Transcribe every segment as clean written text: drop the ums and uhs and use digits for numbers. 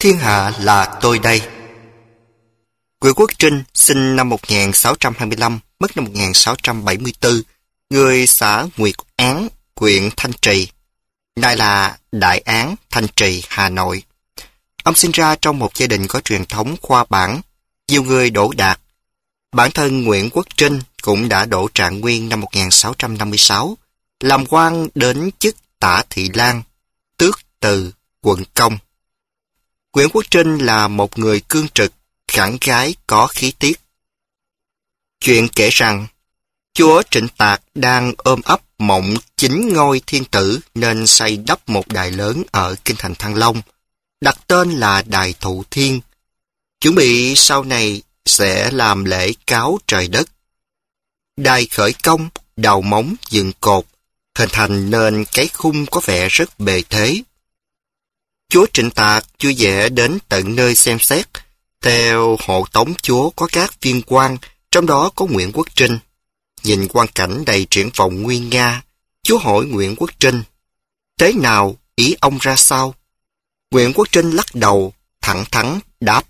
Thiên hạ là tôi đây. Nguyễn Quốc Trinh sinh năm 1625, mất năm 1674, người xã Nguyệt Án, huyện Thanh Trì, nay là Đại Án, Thanh Trì, Hà Nội. Ông sinh ra trong một gia đình có truyền thống khoa bảng, nhiều người đỗ đạt. Bản thân Nguyễn Quốc Trinh cũng đã đỗ trạng nguyên năm 1656, làm quan đến chức tả thị lang, tước từ, quận công. Nguyễn Quốc Trinh là một người cương trực, khẳng khái, có khí tiết. Chuyện kể rằng, chúa Trịnh Tạc đang ôm ấp mộng chính ngôi thiên tử nên xây đắp một đài lớn ở kinh thành Thăng Long, đặt tên là Đài Thụ Thiên, chuẩn bị sau này sẽ làm lễ cáo trời đất. Đài khởi công, đào móng, dựng cột, hình thành nên cái khung có vẻ rất bề thế. Chúa Trịnh Tạc vui vẻ đến tận nơi xem xét. Theo hộ tống chúa có các viên quan, trong đó có Nguyễn Quốc Trinh. Nhìn quang cảnh đầy triển vọng nguy nga, chúa hỏi Nguyễn Quốc Trinh: thế nào, ý ông ra sao? Nguyễn Quốc Trinh lắc đầu, thẳng thắn đáp: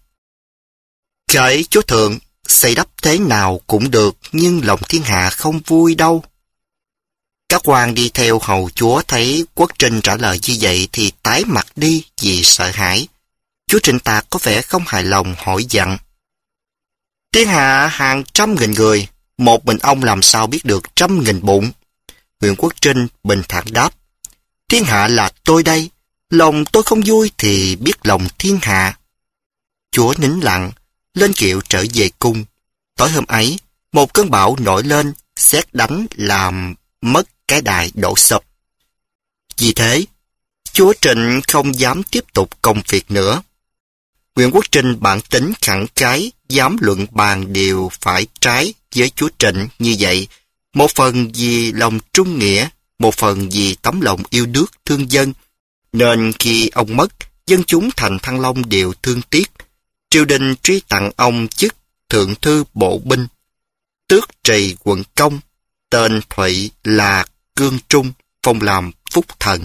cái chúa thượng, xây đắp thế nào cũng được, nhưng lòng thiên hạ không vui đâu. Các quan đi theo hầu chúa thấy Quốc Trinh trả lời như vậy thì tái mặt đi vì sợ hãi. Chúa Trịnh Tạc có vẻ không hài lòng, hỏi dặn: thiên hạ hàng trăm nghìn người, một mình ông làm sao biết được 100.000 bụng? Nguyễn Quốc Trinh bình thản đáp: thiên hạ là tôi đây, lòng tôi không vui thì biết lòng thiên hạ. Chúa nín lặng, lên kiệu trở về cung. Tối hôm ấy, một cơn bão nổi lên, sét đánh làm mất cái đài đổ sập. Vì thế, chúa Trịnh không dám tiếp tục công việc nữa. Nguyễn Quốc Trinh bản tính khẳng khái, dám luận bàn điều phải trái với chúa Trịnh như vậy, một phần vì lòng trung nghĩa, một phần vì tấm lòng yêu nước thương dân, nên khi ông mất, dân chúng thành Thăng Long đều thương tiếc. Triều đình truy tặng ông chức thượng thư bộ binh, tước trì quận công, tên Thụy là Cương Trung, phong làm phúc thần.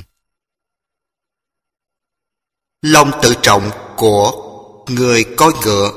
Lòng tự trọng của người coi ngựa.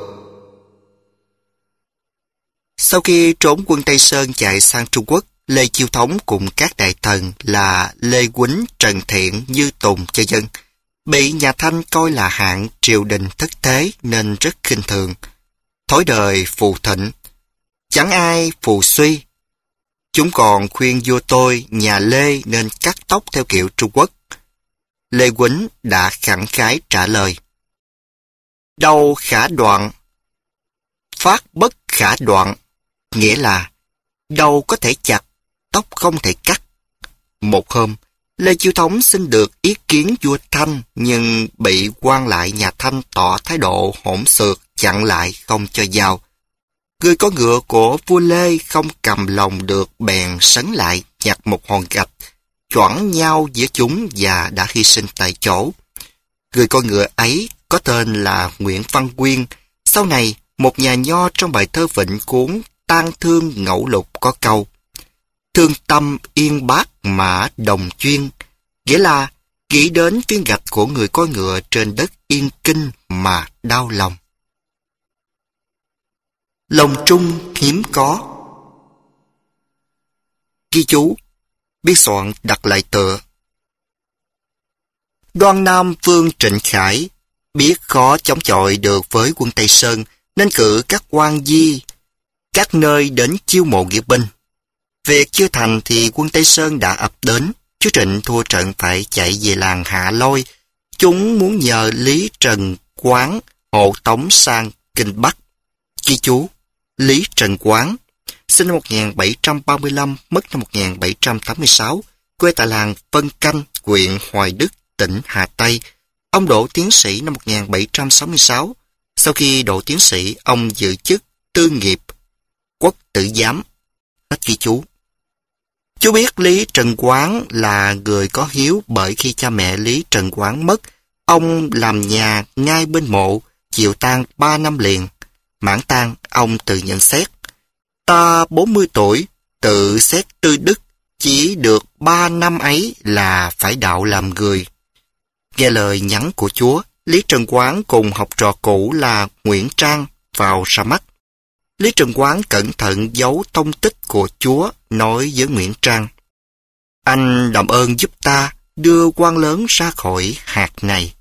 Sau khi trốn quân Tây Sơn chạy sang Trung Quốc, Lê Chiêu Thống cùng các đại thần là Lê Quýnh, Trần Thiện, Như Tùng cho dân, bị nhà Thanh coi là hạng triều đình thất thế nên rất khinh thường. Thói đời phù thịnh, chẳng ai phù suy. Chúng còn khuyên vua tôi nhà Lê nên cắt tóc theo kiểu Trung Quốc. Lê Quýnh đã khẳng khái trả lời: đầu khả đoạn, phát bất khả đoạn, nghĩa là đầu có thể chặt, tóc không thể cắt. Một hôm, Lê Chiêu Thống xin được ý kiến vua Thanh, nhưng bị quan lại nhà Thanh tỏ thái độ hỗn xược, chặn lại không cho vào. Người có ngựa của vua Lê không cầm lòng được bèn sấn lại, nhặt một hòn gạch, choảng nhau giữa chúng và đã hy sinh tại chỗ. Người con ngựa ấy có tên là Nguyễn Văn Quyên. Sau này, một nhà nho trong bài thơ Vịnh Cuốn Tang Thương Ngẫu Lục có câu: thương tâm yên bác mã đồng chuyên, nghĩa là nghĩ đến viên gạch của người con ngựa trên đất yên kinh mà đau lòng. Lòng trung hiếm có. Ghi chú, biên soạn đặt lại tựa. Đoan Nam Vương Trịnh Khải biết khó chống chọi được với quân Tây Sơn nên cử các quan di các nơi đến chiêu mộ nghĩa binh. Việc chưa thành thì quân Tây Sơn đã ập đến. Chúa Trịnh thua trận phải chạy về làng Hạ Lôi. Chúng muốn nhờ Lý Trần Quán hộ tống sang Kinh Bắc. Ghi chú, Lý Trần Quán sinh năm 1735, mất năm 1786, quê tại làng Vân Canh, huyện Hoài Đức, tỉnh Hà Tây. Ông đỗ tiến sĩ năm 1766. Sau khi đỗ tiến sĩ, ông giữ chức tư nghiệp quốc tử giám. Hết ghi chú. Chú biết Lý Trần Quán là người có hiếu, bởi khi cha mẹ Lý Trần Quán mất, ông làm nhà ngay bên mộ, chịu tang 3 năm liền. Mãn tang, ông tự nhận xét: ta 40 tuổi, tự xét tư đức, chỉ được 3 năm ấy là phải đạo làm người. Nghe lời nhắn của Chúa, Lý Trần Quán cùng học trò cũ là Nguyễn Trang vào ra mắt. Lý Trần Quán cẩn thận giấu tông tích của Chúa, nói với Nguyễn Trang: "Anh làm ơn giúp ta đưa quan lớn ra khỏi hạt này."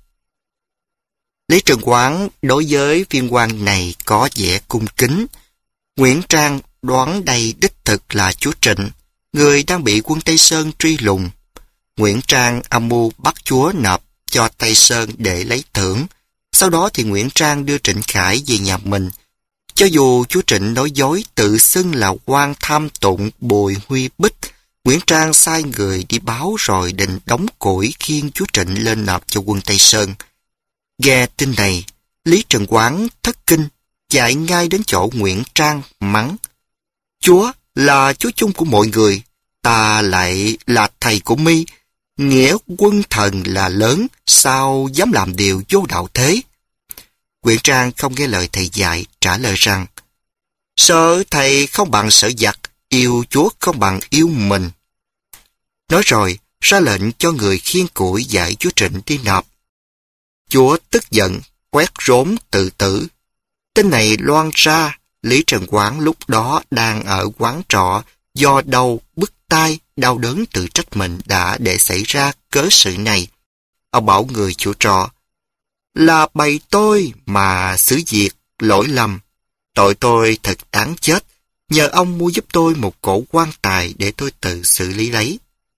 Lý Trần Quán đối với viên quan này có vẻ cung kính. Nguyễn Trang đoán đây đích thực là chúa Trịnh, người đang bị quân Tây Sơn truy lùng. Nguyễn Trang âm mưu bắt chúa nộp cho Tây Sơn để lấy thưởng. Sau đó thì Nguyễn Trang đưa Trịnh Khải về nhà mình. Cho dù chúa Trịnh nói dối tự xưng là quan tham tụng Bùi Huy Bích, Nguyễn Trang sai người đi báo rồi định đóng củi khiêng chúa Trịnh lên nộp cho quân Tây Sơn. Nghe tin này, Lý Trần Quán thất kinh, chạy ngay đến chỗ Nguyễn Trang mắng: "Chúa là chúa chung của mọi người, ta lại là thầy của mi, nghĩa quân thần là lớn, sao dám làm điều vô đạo thế?" Nguyễn Trang không nghe lời thầy dạy, trả lời rằng: "Sợ thầy không bằng sợ giặc, yêu Chúa không bằng yêu mình." Nói rồi, ra lệnh cho người khiêng củi giải chúa Trịnh đi nộp. Chúa tức giận, quét rốn tự tử. Tin này loan ra, Lý Trần Quán lúc đó đang ở quán trọ, do đầu bứt tai, đau đớn tự trách mình đã để xảy ra cớ sự này. Ông bảo người chủ trọ: "Là bầy tôi mà xử việc lỗi lầm, tội tôi thật đáng chết, nhờ ông mua giúp tôi một cổ quan tài để tôi tự xử lý lấy."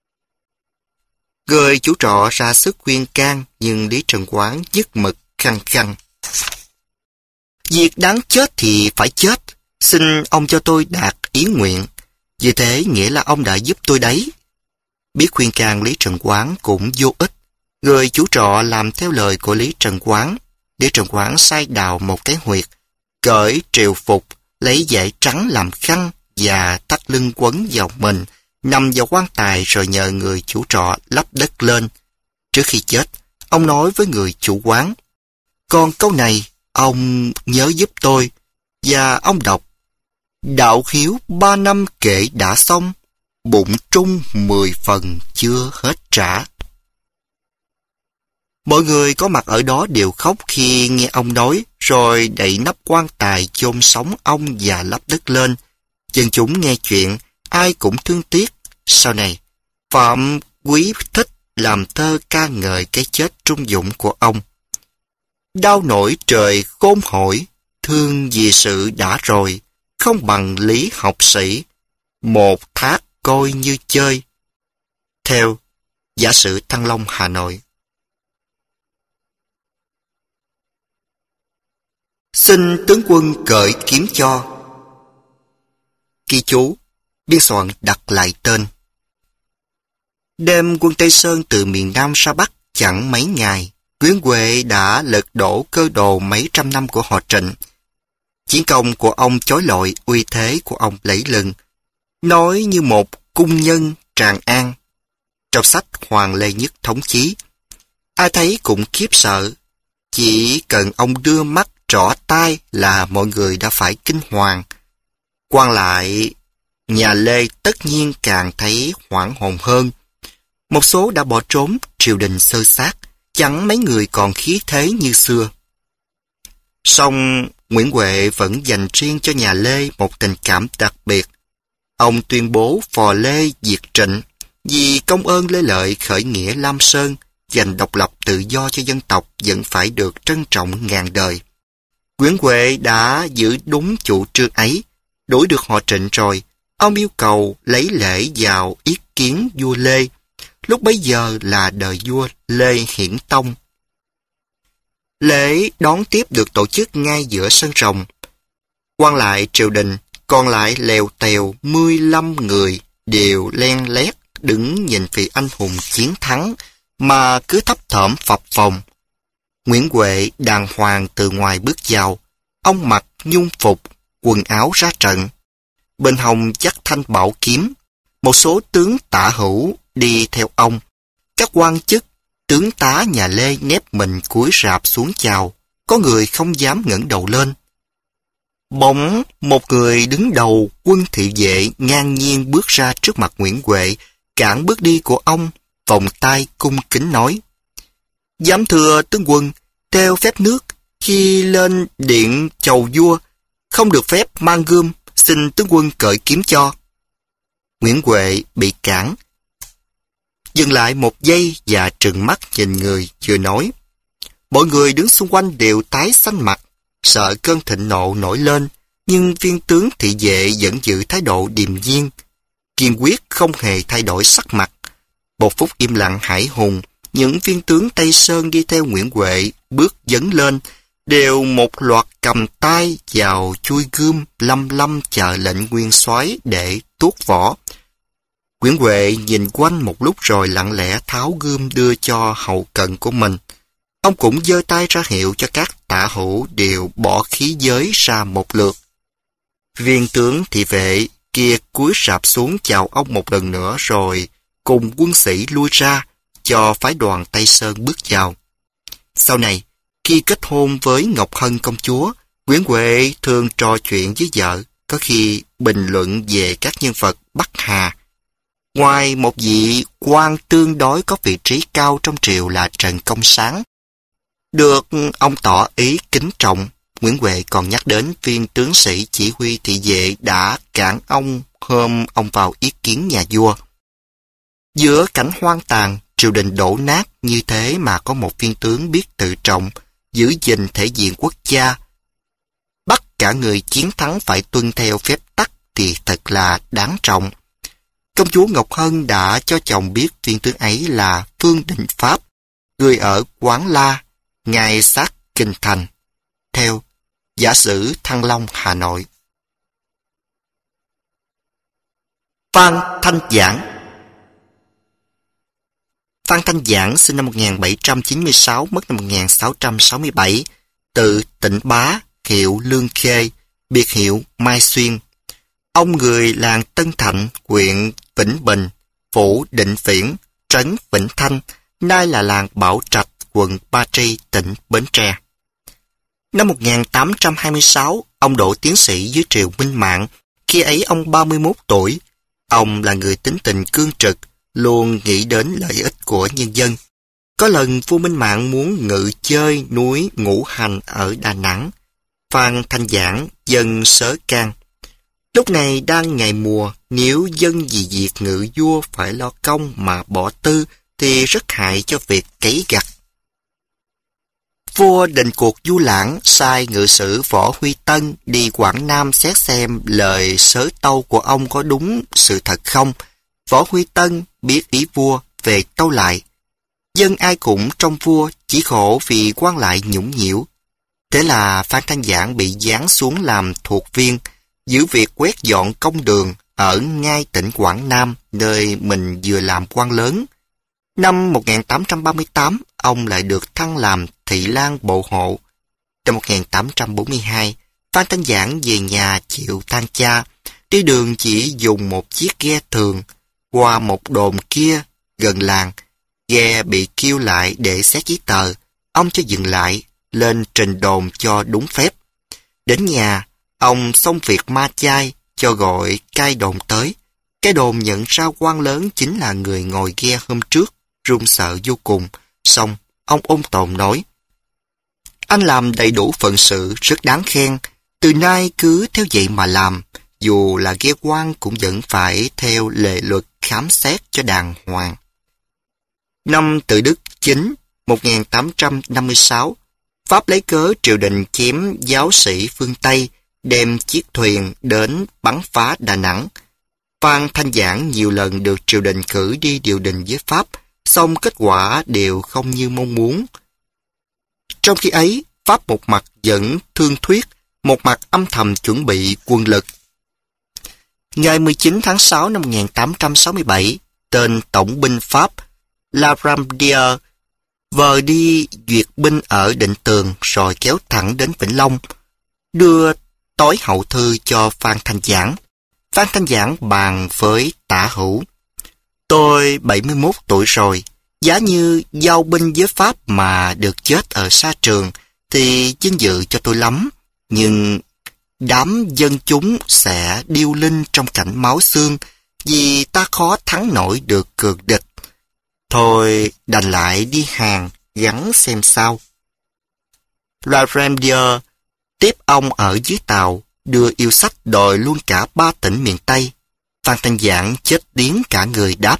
Người chủ trọ ra sức khuyên can, nhưng Lý Trần Quán nhất mực khăng khăng: "Việc đáng chết thì phải chết, xin ông cho tôi đạt ý nguyện, vì thế nghĩa là ông đã giúp tôi đấy." Biết khuyên can Lý Trần Quán cũng vô ích, người chủ trọ làm theo lời của Lý Trần Quán. Lý Trần Quán sai đào một cái huyệt, cởi triều phục, lấy vải trắng làm khăn và thắt lưng quấn vào mình, nằm vào quan tài rồi nhờ người chủ trọ lấp đất lên. Trước khi chết, ông nói với người chủ quán: "Còn câu này, ông nhớ giúp tôi." Và ông đọc: "Đạo hiếu 3 năm kể đã xong, bụng trung 10 phần chưa hết trả." Mọi người có mặt ở đó đều khóc khi nghe ông nói, rồi đậy nắp quan tài chôn sống ông và lấp đất lên. Dân chúng nghe chuyện, ai cũng thương tiếc. Sau này, Phạm Quý Thích làm thơ ca ngợi cái chết trung dũng của ông: "Đau nổi trời khôn hỏi, thương vì sự đã rồi, không bằng lý học sĩ, một thác coi như chơi." Theo Giả sử Thăng Long, Hà Nội. Xin tướng quân cởi kiếm cho. Ghi chú, biên soạn đặt lại tên. Đem quân Tây Sơn từ miền Nam ra Bắc chẳng mấy ngày, Nguyễn Huệ đã lật đổ cơ đồ mấy trăm năm của họ Trịnh. Chiến công của ông chói lọi, uy thế của ông lẫy lừng, nói như một cung nhân Tràng An. Trong sách Hoàng Lê Nhất Thống Chí, ai thấy cũng khiếp sợ. Chỉ cần ông đưa mắt trỏ tai là mọi người đã phải kinh hoàng. Quan lại nhà Lê tất nhiên càng thấy hoảng hồn hơn. Một số đã bỏ trốn, triều đình xơ xác, chẳng mấy người còn khí thế như xưa. Song Nguyễn Huệ vẫn dành riêng cho nhà Lê một tình cảm đặc biệt. Ông tuyên bố phò Lê diệt Trịnh, vì công ơn Lê Lợi khởi nghĩa Lam Sơn, giành độc lập tự do cho dân tộc vẫn phải được trân trọng ngàn đời. Nguyễn Huệ đã giữ đúng chủ trương ấy. Đuổi được họ Trịnh rồi, ông yêu cầu lấy lễ vào ý kiến vua Lê. Lúc bấy giờ là đời vua Lê Hiển Tông. Lễ đón tiếp được tổ chức ngay giữa sân rồng. Quan lại triều đình còn lại lèo tèo 15 người đều len lét đứng nhìn vị anh hùng chiến thắng mà cứ thấp thỏm phập phồng. Nguyễn Huệ đàng hoàng từ ngoài bước vào. Ông mặc nhung phục, quần áo ra trận. Bên hông dắt thanh bảo kiếm. Một số tướng tả hữu đi theo ông. Các quan chức, tướng tá nhà Lê nép mình cúi rạp xuống chào. Có người không dám ngẩng đầu lên. Bỗng một người đứng đầu quân thị vệ ngang nhiên bước ra trước mặt Nguyễn Huệ, cản bước đi của ông, vòng tay cung kính nói: "Giám thưa tướng quân, Theo phép nước, khi lên điện chầu vua, không được phép mang gươm, xin tướng quân cởi kiếm cho. Nguyễn Huệ bị cản, dừng lại một giây và trừng mắt nhìn người vừa nói. Mọi người đứng xung quanh đều tái xanh mặt, sợ cơn thịnh nộ nổi lên, nhưng viên tướng thị vệ vẫn giữ thái độ điềm nhiên, kiên quyết không hề thay đổi sắc mặt. Một phút im lặng hãi hùng, những viên tướng Tây Sơn đi theo Nguyễn Huệ bước dấn lên, đều một loạt cầm tay vào chui gươm lăm lăm chờ lệnh nguyên soái để tuốt võ. Nguyễn Huệ nhìn quanh một lúc rồi lặng lẽ tháo gươm đưa cho hậu cận của mình. Ông cũng giơ tay ra hiệu cho các tả hữu đều bỏ khí giới ra một lượt. Viên tướng thị vệ kia cúi rạp xuống chào ông một lần nữa rồi cùng quân sĩ lui ra cho phái đoàn Tây Sơn bước vào. Sau này, khi kết hôn với Ngọc Hân công chúa, Nguyễn Huệ thường trò chuyện với vợ, có khi bình luận về các nhân vật Bắc Hà. Ngoài một vị quan tương đối có vị trí cao trong triều là Trần Công Sáng, được ông tỏ ý kính trọng, Nguyễn Huệ còn nhắc đến viên tướng sĩ chỉ huy thị vệ đã cản ông hôm ông vào ý kiến nhà vua. Giữa cảnh hoang tàn, triều đình đổ nát như thế mà có một viên tướng biết tự trọng, giữ gìn thể diện quốc gia, bắt cả người chiến thắng phải tuân theo phép tắc thì thật là đáng trọng. Công chúa Ngọc Hân đã cho chồng biết viên tướng ấy là Phương Định Pháp, người ở Quán La, ngay sát Kinh Thành. Theo Giả sử Thăng Long, Hà Nội. Phan Thanh Giảng. Phan Thanh Giảng sinh năm 1796, mất năm 1667, tự Tịnh Bá, hiệu Lương Khê, biệt hiệu Mai Xuyên. Ông người làng Tân Thạnh, huyện Vĩnh Bình, phủ Định Viễn, trấn Vĩnh Thanh, nay là làng Bảo Trạch, quận Ba Tri, tỉnh Bến Tre. Năm 1826, ông đỗ tiến sĩ dưới triều Minh Mạng, khi ấy ông 31 tuổi. Ông là người tính tình cương trực, luôn nghĩ đến lợi ích của nhân dân. Có lần vua Minh Mạng muốn ngự chơi núi Ngũ Hành ở Đà Nẵng. Phan Thanh Giảng dâng sớ can. Lúc này đang ngày mùa, nếu dân vì việc ngự vua phải lo công mà bỏ tư thì rất hại cho việc cấy gặt. Vua định cuộc du lãng, sai ngự sử Võ Huy Tân đi Quảng Nam xét xem lời sớ tâu của ông có đúng sự thật không. Võ Huy Tân biết ý vua về tâu lại. Dân ai cũng trong vua, chỉ khổ vì quan lại nhũng nhiễu. Thế là Phan Thanh Giảng bị giáng xuống làm thuộc viên, giữ việc quét dọn công đường ở ngay tỉnh Quảng Nam, nơi mình vừa làm quan lớn. Năm 1838, ông lại được thăng làm thị lang bộ hộ. Năm 1842, Phan Thanh Giảng về nhà chịu tang cha, đi đường chỉ dùng một chiếc ghe thường, qua một đồn kia gần làng. Ghe bị kêu lại để xét giấy tờ, ông cho dừng lại, lên trình đồn cho đúng phép. Đến nhà, ông xong việc ma chay, cho gọi cai đồn tới. Cái đồn nhận ra quan lớn chính là người ngồi ghe hôm trước, run sợ vô cùng. Xong, ông ôn tồn nói: "Anh làm đầy đủ phận sự, rất đáng khen. Từ nay cứ theo vậy mà làm. Dù là ghe quan cũng vẫn phải theo lệ luật khám xét cho đàng hoàng." Năm Tự Đức 9, 1856, Pháp lấy cớ triều đình chém giáo sĩ phương Tây, đem chiếc thuyền đến bắn phá Đà Nẵng. Phan Thanh Giảng nhiều lần được triều đình cử đi điều đình với Pháp, song kết quả đều không như mong muốn. Trong khi ấy, Pháp một mặt vẫn thương thuyết, một mặt âm thầm chuẩn bị quân lực. Ngày 19 tháng 6 năm 1867, tên tổng binh Pháp La Ramdier vờ đi duyệt binh ở Định Tường rồi kéo thẳng đến Vĩnh Long, đưa tối hậu thư cho Phan Thanh Giảng. Phan Thanh Giảng bàn với tả hữu: "Tôi 71 tuổi rồi, giá như giao binh với Pháp mà được chết ở sa trường thì vinh dự cho tôi lắm, nhưng đám dân chúng sẽ điêu linh trong cảnh máu xương vì ta khó thắng nổi được cường địch. Thôi đành lại đi hàng gắn xem sao." La Reindeer tiếp ông ở dưới tàu, đưa yêu sách đòi luôn cả 3 tỉnh miền Tây. Phan Thanh Giảng chết điếng cả người đáp: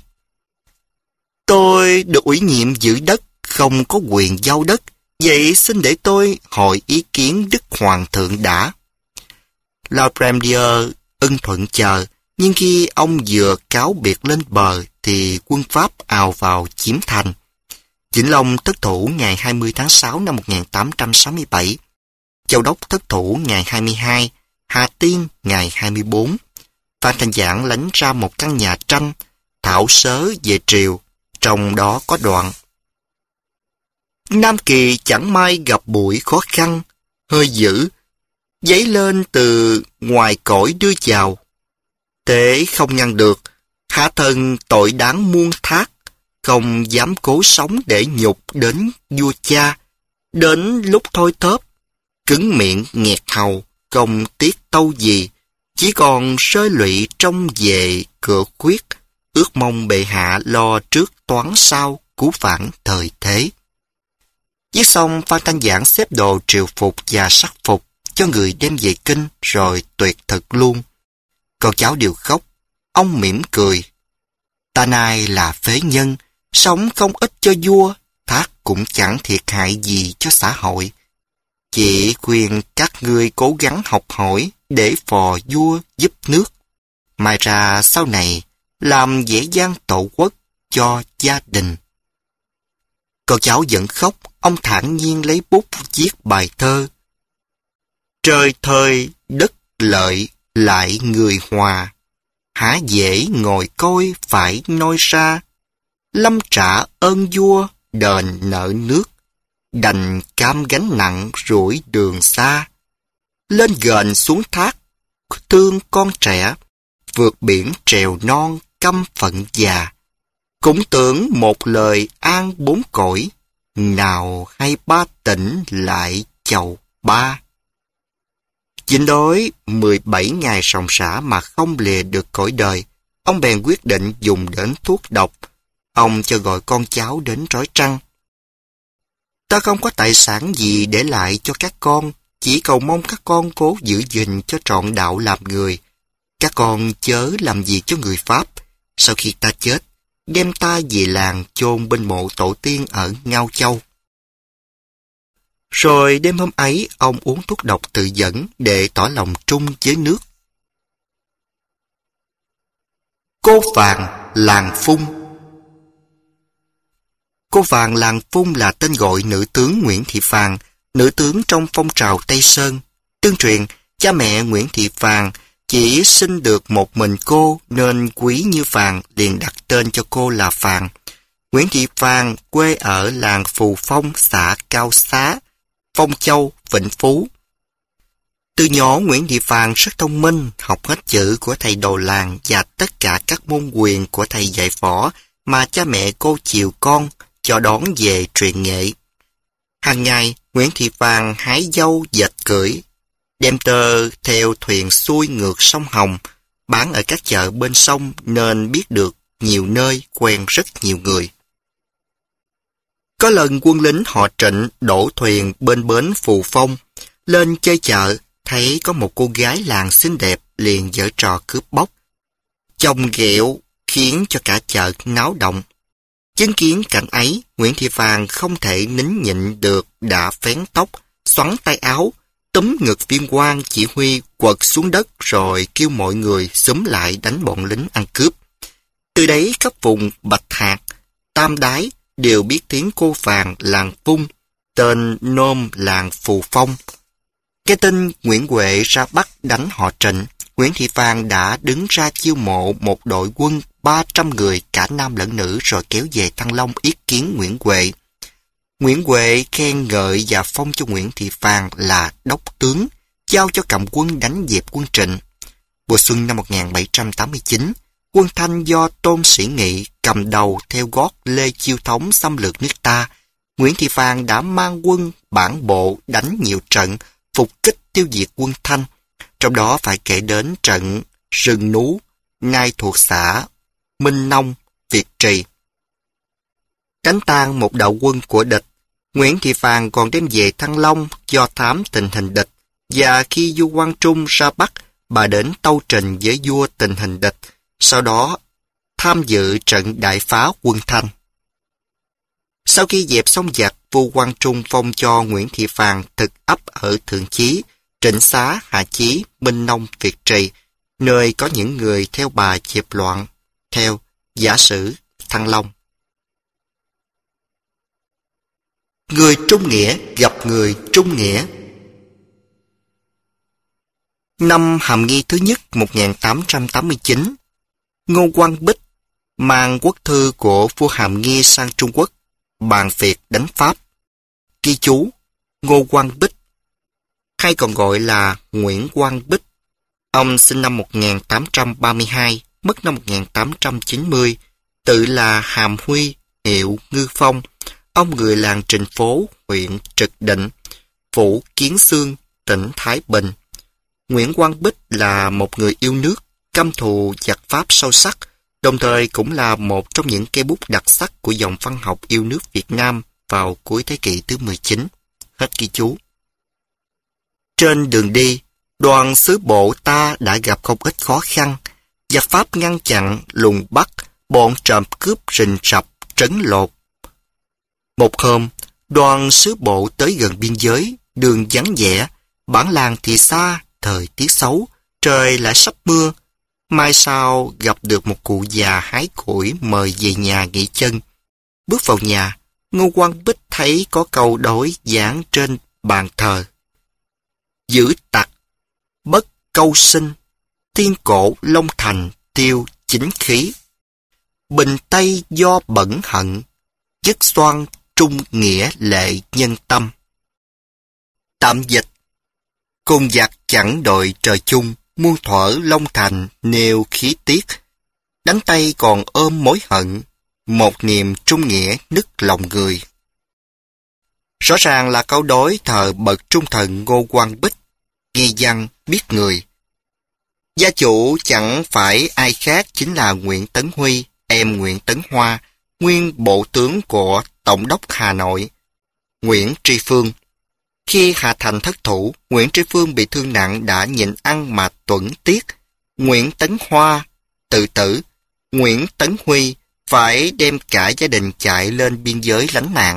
Tôi được ủy nhiệm giữ đất, không có quyền giao đất, vậy xin để tôi hỏi ý kiến Đức Hoàng thượng đã. La Reindeer ưng thuận chờ, nhưng khi ông vừa cáo biệt lên bờ thì quân Pháp ào vào chiếm thành. Vĩnh Long thất thủ ngày 20 tháng 6 năm 1867, Châu Đốc thất thủ ngày 22, Hà Tiên ngày 24. Phan Thanh Giảng lánh ra một căn nhà tranh, thảo sớ về triều, trong đó có đoạn: Nam Kỳ chẳng may gặp bụi khó khăn, hơi dữ, dấy lên từ ngoài cõi đưa vào. Thế không ngăn được, hạ thần tội đáng muôn thác, không dám cố sống để nhục đến vua cha. Đến lúc thôi thớp, cứng miệng nghẹt hầu, không tiếc tâu gì, chỉ còn rơi lụy trong về cửa khuyết, ước mong bệ hạ lo trước toán sau, cứu vãn thời thế. Viết xong, Phan Thanh Giảng xếp đồ triều phục và sắc phục cho người đem về kinh rồi tuyệt thực luôn. Con cháu đều khóc, ông mỉm cười: Ta nay là phế nhân, sống không ích cho vua, thác cũng chẳng thiệt hại gì cho xã hội. Chỉ khuyên các ngươi cố gắng học hỏi để phò vua giúp nước. Mai ra sau này làm dễ dàng tổ quốc cho gia đình. Con cháu vẫn khóc, ông thản nhiên lấy bút viết bài thơ: Trời thời đất lợi lại người hòa, há dễ ngồi coi phải nói ra. Lâm trả ơn vua đền nợ nước, đành cam gánh nặng rủi đường xa. Lên ghềnh xuống thác thương con trẻ, vượt biển trèo non căm phận già. Cũng tưởng một lời an 4 cõi, nào hay 3 tỉnh lại chầu 3. Chính đối 17 ngày sòng sã mà không lìa được cõi đời, ông bèn quyết định dùng đến thuốc độc. Ông cho gọi con cháu đến trói trăng: Ta không có tài sản gì để lại cho các con, chỉ cầu mong các con cố giữ gìn cho trọn đạo làm người. Các con chớ làm gì cho người Pháp. Sau khi ta chết, đem ta về làng chôn bên mộ tổ tiên ở Ngao Châu. Rồi đêm hôm ấy, ông uống thuốc độc tự dẫn để tỏ lòng trung với nước. Cô Phàn làng Phung. Cô Phàn làng Phung là tên gọi nữ tướng Nguyễn Thị Phàn, nữ tướng trong phong trào Tây Sơn. Tương truyền, cha mẹ Nguyễn Thị Phàn chỉ sinh được một mình cô nên quý như Phàn liền đặt tên cho cô là Phàn. Nguyễn Thị Phàn quê ở làng Phù Phong, xã Cao Xá, Phong Châu, Vĩnh Phú. Từ nhỏ Nguyễn Thị Phàn rất thông minh, học hết chữ của thầy đầu làng và tất cả các môn quyền của thầy dạy võ mà cha mẹ cô chiều con, cho đón về truyền nghệ. Hàng ngày, Nguyễn Thị Phàn hái dâu dệt cưỡi, đem tơ theo thuyền xuôi ngược sông Hồng, bán ở các chợ bên sông nên biết được nhiều nơi, quen rất nhiều người. Có lần quân lính họ Trịnh đổ thuyền bên bến Phù Phong, lên chơi chợ, thấy có một cô gái làng xinh đẹp liền giở trò cướp bóc. Chồng ghẹo khiến cho cả chợ náo động. Chứng kiến cảnh ấy, Nguyễn Thị Phàn không thể nín nhịn được đã phén tóc, xoắn tay áo, túm ngực Viên Quang chỉ huy quật xuống đất rồi kêu mọi người xúm lại đánh bọn lính ăn cướp. Từ đấy khắp vùng Bạch Hạc, Tam Đái đều biết tiếng cô Phàn làng Phung, tên nôm làng Phù Phong. Nghe tin Nguyễn Huệ ra Bắc đánh họ Trịnh, Nguyễn Thị Phàn đã đứng ra chiêu mộ một đội quân 300 người cả nam lẫn nữ rồi kéo về Thăng Long yết kiến Nguyễn Huệ. Nguyễn Huệ khen ngợi và phong cho Nguyễn Thị Phàn là đốc tướng, giao cho cầm quân đánh dẹp quân Trịnh. Mùa xuân năm 1789, quân Thanh do Tôn Sĩ Nghị cầm đầu theo gót Lê Chiêu Thống xâm lược nước ta. Nguyễn Thị Phàn đã mang quân bản bộ đánh nhiều trận, phục kích tiêu diệt quân Thanh. Trong đó phải kể đến trận Rừng Nú, nay thuộc xã Minh Nông, Việt Trì. Đánh tan một đạo quân của địch, Nguyễn Thị Phàn còn đem về Thăng Long do thám tình hình địch, và khi vua Quang Trung ra Bắc, bà đến tâu trình với vua tình hình địch, sau đó tham dự trận đại phá quân Thanh. Sau khi dẹp xong giặc, vua Quang Trung phong cho Nguyễn Thị Phàn thực ấp ở Thượng Chí, Trịnh Xá, Hạ Chí, Minh Nông, Việt Trì, nơi có những người theo bà dẹp loạn, theo Giả Sử, Thăng Long. Người trung nghĩa gặp người trung nghĩa. Năm Hàm Nghi thứ nhất 1889, Ngô Quang Bích mang quốc thư của vua Hàm Nghi sang Trung Quốc, bàn việc đánh Pháp. Ghi chú: Ngô Quang Bích, hay còn gọi là Nguyễn Quang Bích. Ông sinh năm 1832, mất năm 1890, tự là Hàm Huy, hiệu Ngư Phong. Ông người làng Trình Phố, huyện Trực Định, phủ Kiến Xương, tỉnh Thái Bình. Nguyễn Quang Bích là một người yêu nước, căm thù giặc Pháp sâu sắc, đồng thời cũng là một trong những cây bút đặc sắc của dòng văn học yêu nước Việt Nam vào cuối thế kỷ thứ 19. Hết ghi chú. Trên đường đi, đoàn sứ bộ ta đã gặp không ít khó khăn. Giặc Pháp ngăn chặn, lùng bắt, bọn trộm cướp rình rập, trấn lột. Một hôm, đoàn sứ bộ tới gần biên giới, đường vắng vẻ, bản làng thì xa, thời tiết xấu, trời lại sắp mưa. Mai sau gặp được một cụ già hái củi mời về nhà nghỉ chân. Bước vào nhà, Ngô Quang Bích thấy có câu đối dán trên bàn thờ: giữ tặc, bất câu sinh, thiên cổ long thành tiêu chính khí. Bình Tây do bẩn hận, dứt xoan trung nghĩa lệ nhân tâm. Tạm dịch: cùng giặc chẳng đội trời chung, muôn thuở long thành nêu khí tiết. Đánh Tây còn ôm mối hận, một niềm trung nghĩa nức lòng người. Rõ ràng là câu đối thờ bậc trung thần Ngô Quang Bích, nghe văn biết người. Gia chủ chẳng phải ai khác chính là Nguyễn Tấn Huy, em Nguyễn Tấn Hoa, nguyên bộ tướng của Tổng đốc Hà Nội, Nguyễn Tri Phương. Khi Hà Thành thất thủ, Nguyễn Tri Phương bị thương nặng đã nhịn ăn mà tuẫn tiết. Nguyễn Tấn Hoa tự tử, Nguyễn Tấn Huy phải đem cả gia đình chạy lên biên giới lánh nạn.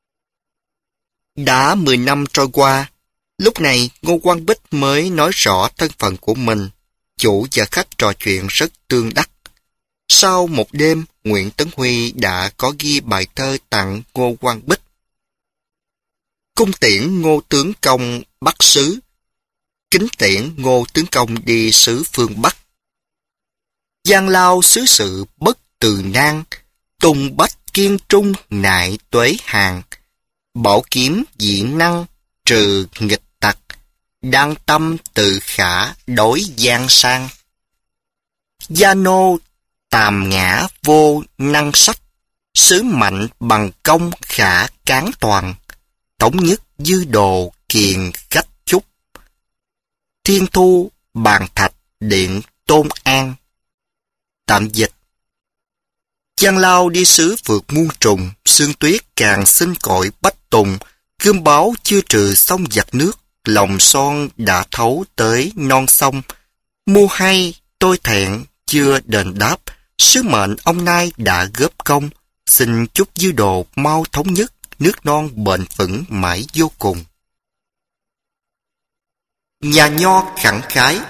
Đã 10 năm trôi qua, lúc này Ngô Quang Bích mới nói rõ thân phận của mình. Chủ và khách trò chuyện rất tương đắc. Sau một đêm, Nguyễn Tấn Huy đã có ghi bài thơ tặng Ngô Quang Bích: cung tiễn Ngô tướng công Bắc xứ, kính tiễn Ngô tướng công đi xứ phương Bắc. Giang lao xứ sự bất từ nan, tùng bách kiên trung nại tuế hàng. Bảo kiếm diện năng trừ nghịch tặc, đăng tâm tự khả đối giang sang. Gia nô tàm ngã vô năng sách, sứ mạnh bằng công khả cán toàn. Thống nhất dư đồ kiền khách chúc, thiên thu bàn thạch điện tôn an. Tạm dịch: Giang lao đi xứ vượt muôn trùng, sương tuyết càng sinh cội bách tùng. Gươm báo chưa trừ xong giặc nước, lòng son đã thấu tới non sông. Mua hay tôi thẹn chưa đền đáp, sứ mệnh ông nay đã góp công. Xin chúc dư đồ mau thống nhất, nước non bền vững mãi vô cùng. Nhà nho khẳng khái.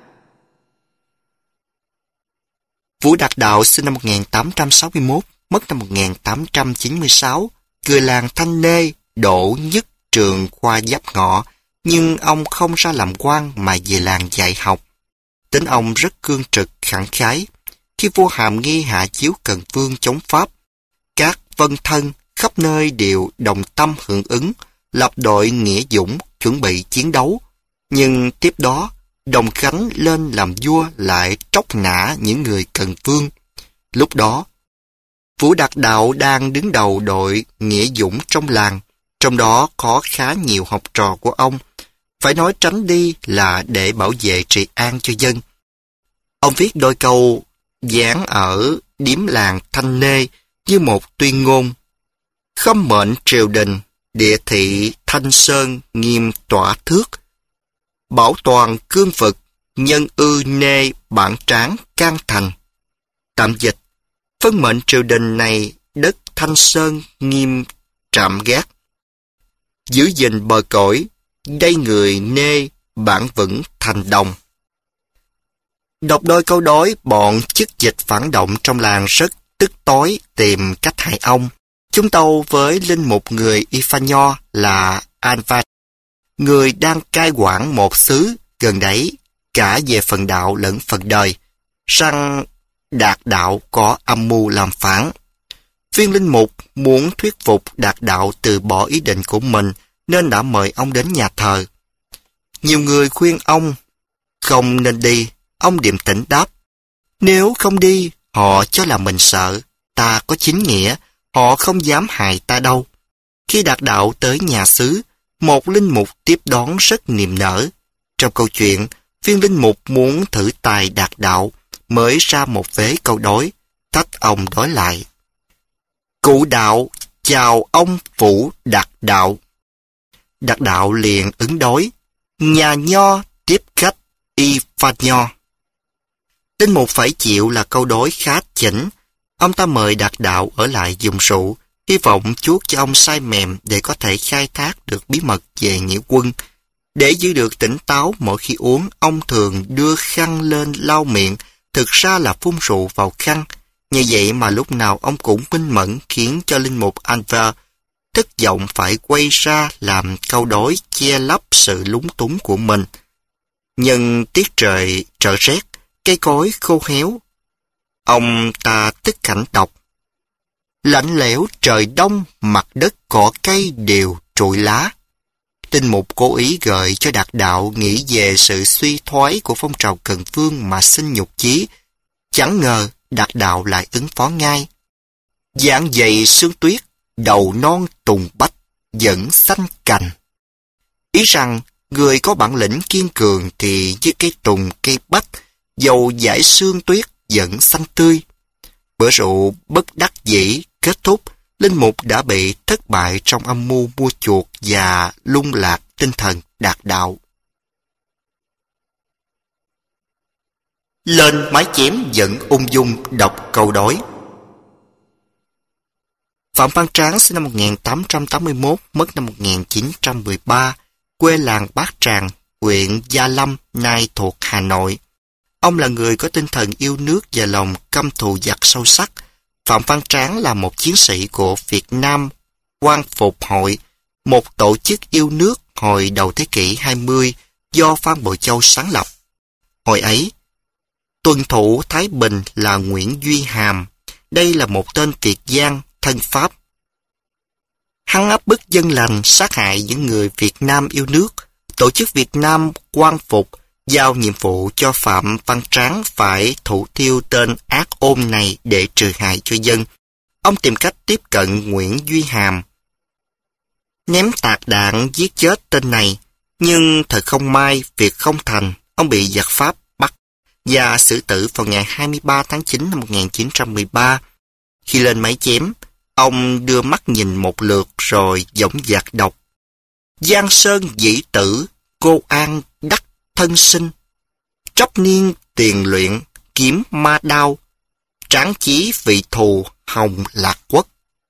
Vũ Đạt Đạo sinh năm 1861, mất năm 1896, người làng Thanh Nê, đỗ nhất trường khoa Giáp Ngọ, nhưng ông không ra làm quan mà về làng dạy học. Tính ông rất cương trực, khẳng khái. Khi vua Hàm Nghi hạ chiếu Cần Vương chống Pháp, các vân thân khắp nơi đều đồng tâm hưởng ứng, lập đội nghĩa dũng, chuẩn bị chiến đấu. Nhưng tiếp đó, Đồng Khánh lên làm vua lại tróc nã những người Cần Vương. Lúc đó, Vũ Đạt Đạo đang đứng đầu đội nghĩa dũng trong làng, trong đó có khá nhiều học trò của ông. Phải nói tránh đi là để bảo vệ trị an cho dân. Ông viết đôi câu dán ở điếm làng Thanh Nê như một tuyên ngôn: khâm mệnh triều đình, địa thị Thanh Sơn nghiêm tỏa thước, bảo toàn cương vực, nhân ư nê bản tráng can thành. Tạm dịch, phân mệnh triều đình này đất Thanh Sơn nghiêm trạm gác, giữ gìn bờ cõi, đây người nê bản vững thành đồng. Đọc đôi câu đối, bọn chức dịch phản động trong làng rất tức tối tìm cách hại ông. Chúng tâu với linh mục người Ifanyo là Anvat, người đang cai quản một xứ gần đấy, cả về phần đạo lẫn phần đời, rằng Đạt Đạo có âm mưu làm phản. Viên linh mục muốn thuyết phục Đạt Đạo từ bỏ ý định của mình nên đã mời ông đến nhà thờ. Nhiều người khuyên ông không nên đi. Ông điềm tĩnh đáp, nếu không đi, họ cho là mình sợ. Ta có chính nghĩa, họ không dám hại ta đâu. Khi Đạt Đạo tới nhà xứ, một linh mục tiếp đón rất niềm nở. Trong câu chuyện, viên linh mục muốn thử tài Đạt Đạo, mới ra một vế câu đối, thách ông đối lại. Cụ đạo chào ông Vũ Đạt Đạo. Đạt Đạo liền ứng đối, nhà nho tiếp khách y pha nho. Linh mục phải chịu là câu đối khá chỉnh. Ông ta mời Đạt Đạo ở lại dùng rượu, hy vọng chuốc cho ông say mềm để có thể khai thác được bí mật về nghĩa quân. Để giữ được tỉnh táo mỗi khi uống, ông thường đưa khăn lên lau miệng, thực ra là phun rượu vào khăn. Như vậy mà lúc nào ông cũng minh mẫn, khiến cho linh mục Anver thất vọng phải quay ra làm câu đối che lấp sự lúng túng của mình. Nhân tiết trời trở rét, cây cối khô héo, ông ta tức cảnh đọc. Lạnh lẽo trời đông, mặt đất cỏ cây đều trụi lá. Linh mục cố ý gợi cho Đạt Đạo nghĩ về sự suy thoái của phong trào Cần Vương mà sinh nhục chí. Chẳng ngờ Đạt Đạo lại ứng phó ngay. Dạng dày sương tuyết, đầu non tùng bách, vẫn xanh cành. Ý rằng, người có bản lĩnh kiên cường thì như cây tùng, cây bách, dầu dải sương tuyết vẫn xanh tươi. Bữa rượu bất đắc dĩ kết thúc, linh mục đã bị thất bại trong âm mưu mua chuộc và lung lạc tinh thần Đạt Đạo. Lên mái chém vẫn ung dung đọc câu đối. Phạm Văn Tráng sinh năm 1881, mất năm 1913, quê làng Bát Tràng, huyện Gia Lâm, nay thuộc Hà Nội. Ông là người có tinh thần yêu nước và lòng căm thù giặc sâu sắc. Phạm Văn Tráng là một chiến sĩ của Việt Nam Quang Phục Hội, một tổ chức yêu nước hồi đầu thế kỷ 20 do Phan Bội Châu sáng lập. Hồi ấy, tuần thủ Thái Bình là Nguyễn Duy Hàm. Đây là một tên Việt Giang thân Pháp. Hắn áp bức dân lành, sát hại những người Việt Nam yêu nước. Tổ chức Việt Nam Quang Phục giao nhiệm vụ cho Phạm Văn Tráng phải thủ tiêu tên ác ôn này để trừ hại cho dân. Ông tìm cách tiếp cận Nguyễn Duy Hàm, ném tạc đạn giết chết tên này, nhưng thật không may việc không thành. Ông bị giặc Pháp bắt và xử tử vào ngày 23 tháng 9 năm 1913. Khi lên máy chém, ông đưa mắt nhìn một lượt rồi dõng dạc đọc: Giang Sơn dĩ tử, cô an đắc thân sinh, tróc niên tiền luyện, kiếm ma đao, tráng chí vị thù hồng lạc quốc.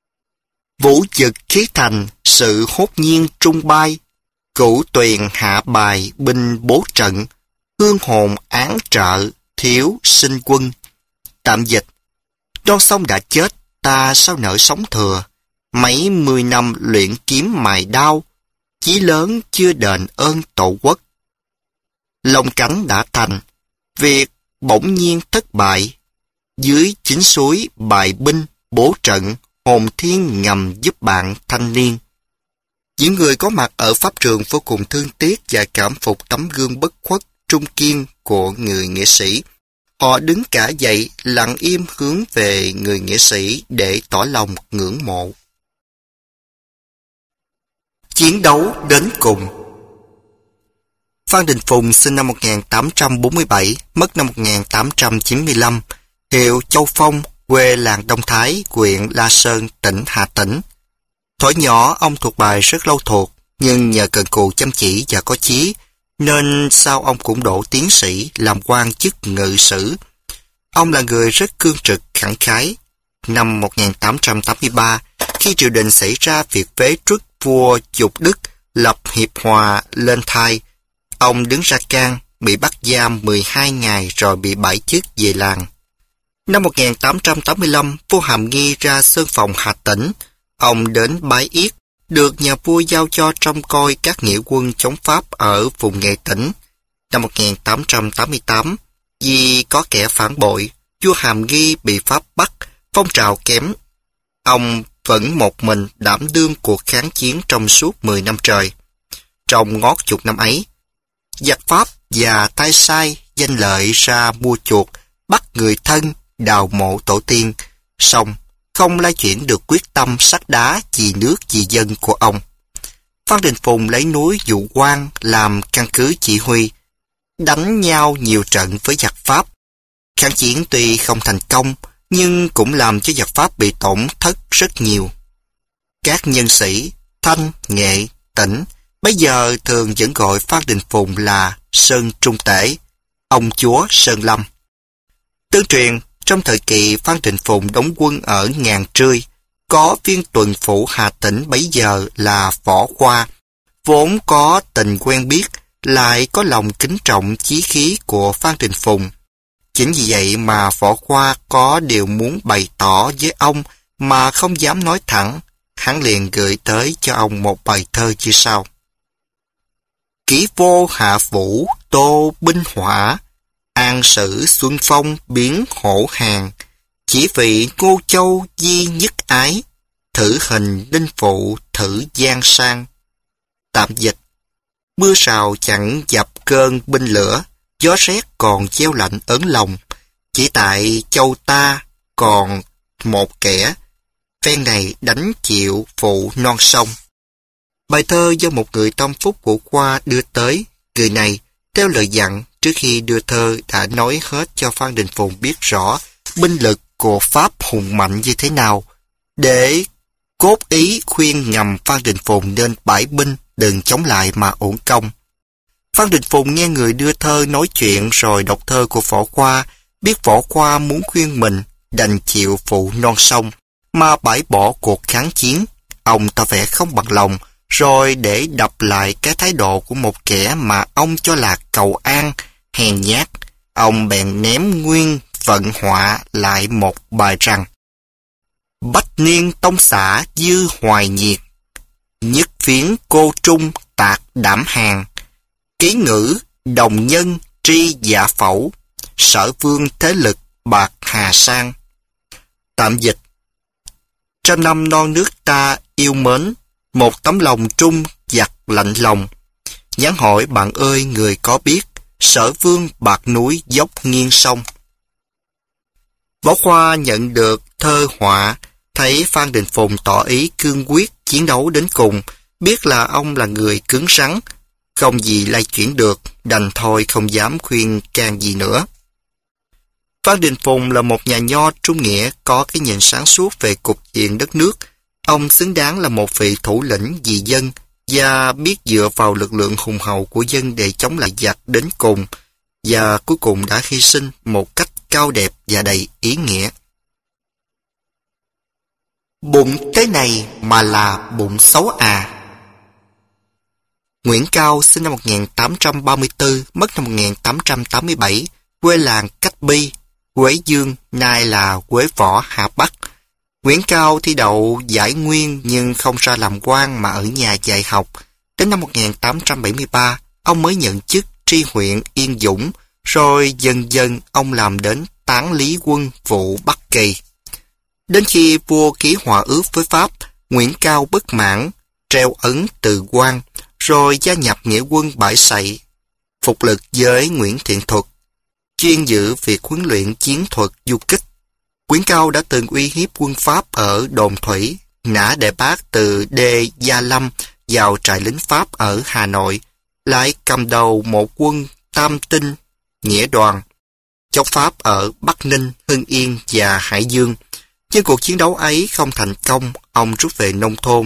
Vũ dực khí thành, sự hốt nhiên trung bay, cửu tuyền hạ bài binh bố trận, hương hồn án trợ, thiếu sinh quân. Tạm dịch: non sông đã chết, ta sao nỡ sống thừa, mấy 10 năm luyện kiếm mài đao, chí lớn chưa đền ơn tổ quốc. Long cánh đã thành, việc bỗng nhiên thất bại, dưới chính suối bài binh bố trận, hồn thiên ngầm giúp bạn thanh niên. Những người có mặt ở pháp trường vô cùng thương tiếc và cảm phục tấm gương bất khuất trung kiên của người nghệ sĩ. Họ đứng cả dậy, lặng im hướng về người nghệ sĩ để tỏ lòng ngưỡng mộ. Chiến đấu đến cùng. Phan Đình Phùng sinh năm 1847, mất năm 1895, hiệu Châu Phong, quê làng Đông Thái, huyện La Sơn, tỉnh Hà Tĩnh. Thuở nhỏ ông thuộc bài rất lâu thuộc, nhưng nhờ cần cù chăm chỉ và có chí, nên sau ông cũng đỗ tiến sĩ làm quan chức ngự sử. Ông là người rất cương trực, khẳng khái. Năm 1883, khi triều đình xảy ra việc phế truất vua Dục Đức lập hiệp hòa lên thai, ông đứng ra can, bị bắt giam 12 ngày rồi bị bãi chức về làng. Năm 1885, vua Hàm Nghi ra Sơn Phòng Hà Tĩnh. Ông đến bái yết, được nhà vua giao cho trông coi các nghĩa quân chống Pháp ở vùng Nghệ Tĩnh. Năm 1888, vì có kẻ phản bội, vua Hàm Nghi bị Pháp bắt, phong trào kém. Ông vẫn một mình đảm đương cuộc kháng chiến trong suốt 10 năm trời. Trong ngót chục năm ấy, giặc Pháp và tay sai danh lợi ra mua chuộc, bắt người thân, đào mộ tổ tiên, song không lay chuyển được quyết tâm sắt đá vì nước vì dân của ông. Phan Đình Phùng lấy núi Dụ Quang làm căn cứ chỉ huy, đánh nhau nhiều trận với giặc Pháp. Kháng chiến tuy không thành công, nhưng cũng làm cho giặc Pháp bị tổn thất rất nhiều. Các nhân sĩ Thanh, Nghệ, Tĩnh bây giờ thường vẫn gọi Phan Đình Phùng là Sơn Trung Tể, ông chúa Sơn Lâm. Tương truyền, trong thời kỳ Phan Đình Phùng đóng quân ở Ngàn Trươi, có viên tuần phủ Hà Tĩnh bấy giờ là Võ Khoa, vốn có tình quen biết, lại có lòng kính trọng chí khí của Phan Đình Phùng. Chính vì vậy mà Võ Khoa có điều muốn bày tỏ với ông mà không dám nói thẳng, hắn liền gửi tới cho ông một bài thơ như sau. Kỷ vô hạ vũ tô binh hỏa, an sử xuân phong biến hổ hàng, chỉ vì Ngô Châu di nhất ái, thử hình linh phụ thử gian sang. Tạm dịch: mưa rào chẳng dập cơn binh lửa, gió rét còn gieo lạnh ớn lòng, chỉ tại Châu ta còn một kẻ, phen này đánh chịu phụ non sông. Bài thơ do một người tâm phúc của Khoa đưa tới. Người này, theo lời dặn, trước khi đưa thơ đã nói hết cho Phan Đình Phùng biết rõ binh lực của Pháp hùng mạnh như thế nào, để cốt ý khuyên ngầm Phan Đình Phùng nên bãi binh, đừng chống lại mà uổng công. Phan Đình Phùng nghe người đưa thơ nói chuyện rồi đọc thơ của Võ Khoa, biết Võ Khoa muốn khuyên mình đành chịu phụ non sông, mà bãi bỏ cuộc kháng chiến. Ông tỏ vẻ không bằng lòng, rồi để đập lại cái thái độ của một kẻ mà ông cho là cầu an, hèn nhát, ông bèn ném nguyên vận họa lại một bài rằng: Bách niên tông xã dư hoài nhiệt, nhất phiến cô trung tạc đảm hàng, ký ngữ đồng nhân tri dạ phẫu, sở vương thế lực bạc hà sang. Tạm dịch: trăm năm non nước ta yêu mến, một tấm lòng trung giặc lạnh lòng. Nhắn hỏi bạn ơi người có biết, sở vương bạc núi dốc nghiêng sông. Võ Khoa nhận được thơ họa, thấy Phan Đình Phùng tỏ ý cương quyết chiến đấu đến cùng, biết là ông là người cứng rắn, không gì lay chuyển được, đành thôi không dám khuyên can gì nữa. Phan Đình Phùng là một nhà nho trung nghĩa, có cái nhìn sáng suốt về cục diện đất nước. Ông xứng đáng là một vị thủ lĩnh vì dân và biết dựa vào lực lượng hùng hậu của dân để chống lại giặc đến cùng, và cuối cùng đã hy sinh một cách cao đẹp và đầy ý nghĩa. Bụng thế này mà là bụng xấu à. Nguyễn Cao sinh năm 1834, mất năm 1887, quê làng Cách Bi, Quế Dương, nay là Quế Võ, Hà Bắc. Nguyễn Cao thi đậu giải nguyên nhưng không ra làm quan mà ở nhà dạy học. Đến năm 1873, ông mới nhận chức tri huyện Yên Dũng, rồi dần dần ông làm đến tán lý quân vụ Bắc Kỳ. Đến khi vua ký hòa ước với Pháp, Nguyễn Cao bất mãn, treo ấn từ quan, rồi gia nhập nghĩa quân Bãi Sậy, phục lực với Nguyễn Thiện Thuật, chuyên giữ việc huấn luyện chiến thuật du kích. Nguyễn Cao đã từng uy hiếp quân Pháp ở đồn thủy, nã đệ bác từ đê Gia Lâm vào trại lính Pháp ở Hà Nội, lại cầm đầu một quân Tam Tinh, Nghĩa Đoàn, chống Pháp ở Bắc Ninh, Hưng Yên và Hải Dương. Nhưng cuộc chiến đấu ấy không thành công, ông rút về nông thôn,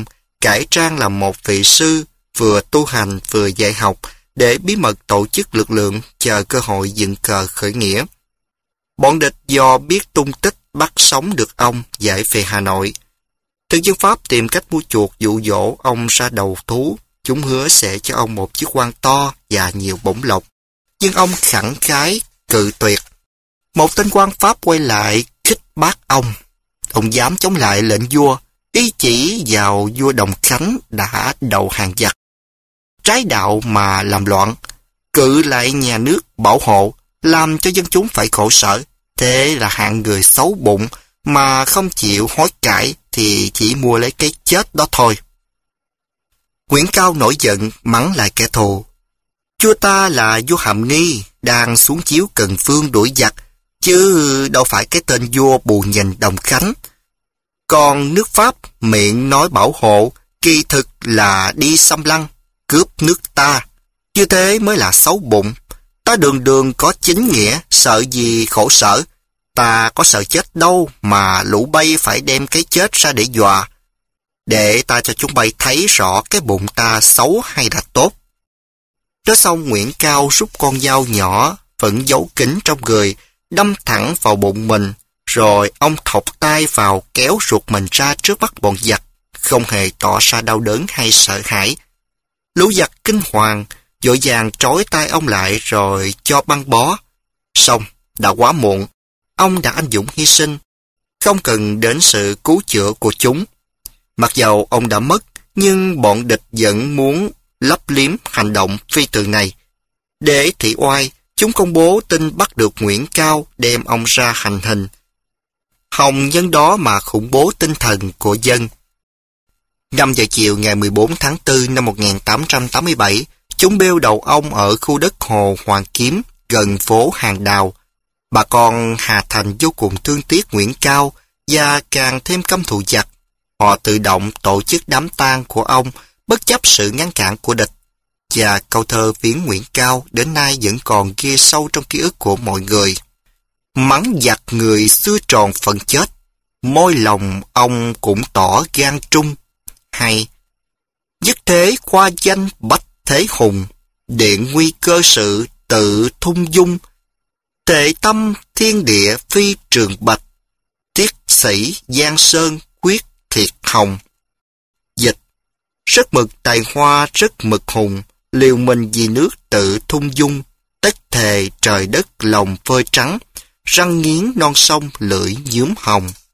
cải trang làm một vị sư, vừa tu hành vừa dạy học, để bí mật tổ chức lực lượng chờ cơ hội dựng cờ khởi nghĩa. Bọn địch do biết tung tích bắt sống được ông giải về Hà Nội. Thực dân Pháp tìm cách mua chuộc dụ dỗ ông ra đầu thú. Chúng hứa sẽ cho ông một chiếc quan to và nhiều bổng lộc. Nhưng ông khẳng khái cự tuyệt. Một tên quan Pháp quay lại khích bác ông. Ông dám chống lại lệnh vua, ý chỉ vào vua Đồng Khánh đã đầu hàng giặc. Trái đạo mà làm loạn, cự lại nhà nước bảo hộ, làm cho dân chúng phải khổ sở. Thế là hạng người xấu bụng mà không chịu hối cải thì chỉ mua lấy cái chết đó thôi. Nguyễn Cao nổi giận mắng lại kẻ thù. Vua ta là vua Hàm Nghi, đang xuống chiếu Cần Phương đuổi giặc, chứ đâu phải cái tên vua bù nhìn Đồng Khánh. Còn nước Pháp miệng nói bảo hộ, kỳ thực là đi xâm lăng, cướp nước ta. Như thế mới là xấu bụng. Ta đường đường có chính nghĩa, sợ gì khổ sở. Ta có sợ chết đâu mà lũ bay phải đem cái chết ra để dọa. Để ta cho chúng bay thấy rõ cái bụng ta xấu hay là tốt. Nói xong Nguyễn Cao rút con dao nhỏ, vẫn giấu kín trong người, đâm thẳng vào bụng mình, rồi ông thọc tay vào kéo ruột mình ra trước mắt bọn giặc, không hề tỏ ra đau đớn hay sợ hãi. Lũ giặc kinh hoàng, vội vàng trói tay ông lại rồi cho băng bó. Xong, đã quá muộn, ông đã anh dũng hy sinh, không cần đến sự cứu chữa của chúng. Mặc dầu ông đã mất, nhưng bọn địch vẫn muốn lấp liếm hành động phi tường này. Để thị oai, chúng công bố tin bắt được Nguyễn Cao đem ông ra hành hình. Hòng nhân đó mà khủng bố tinh thần của dân. 5 giờ chiều ngày 14 tháng 4 năm 1887, chúng bêu đầu ông ở khu đất Hồ Hoàng Kiếm, gần phố Hàng Đào. Bà con Hà Thành vô cùng thương tiếc Nguyễn Cao và càng thêm căm thù giặc. Họ tự động tổ chức đám tang của ông, bất chấp sự ngăn cản của địch. Và câu thơ viếng Nguyễn Cao đến nay vẫn còn ghi sâu trong ký ức của mọi người. Mắng giặc người xưa tròn phần chết, môi lòng ông cũng tỏ gan trung. Hay, dứt thế khoa danh bách thế hùng, điện nguy cơ sự tự thung dung. Tệ tâm thiên địa phi trường bạch, tiết sĩ giang sơn quyết thiệt hồng. Dịch, rất mực tài hoa rất mực hùng, liều mình vì nước tự thung dung, tất thề trời đất lòng phơi trắng, răng nghiến non sông lưỡi nhuốm hồng.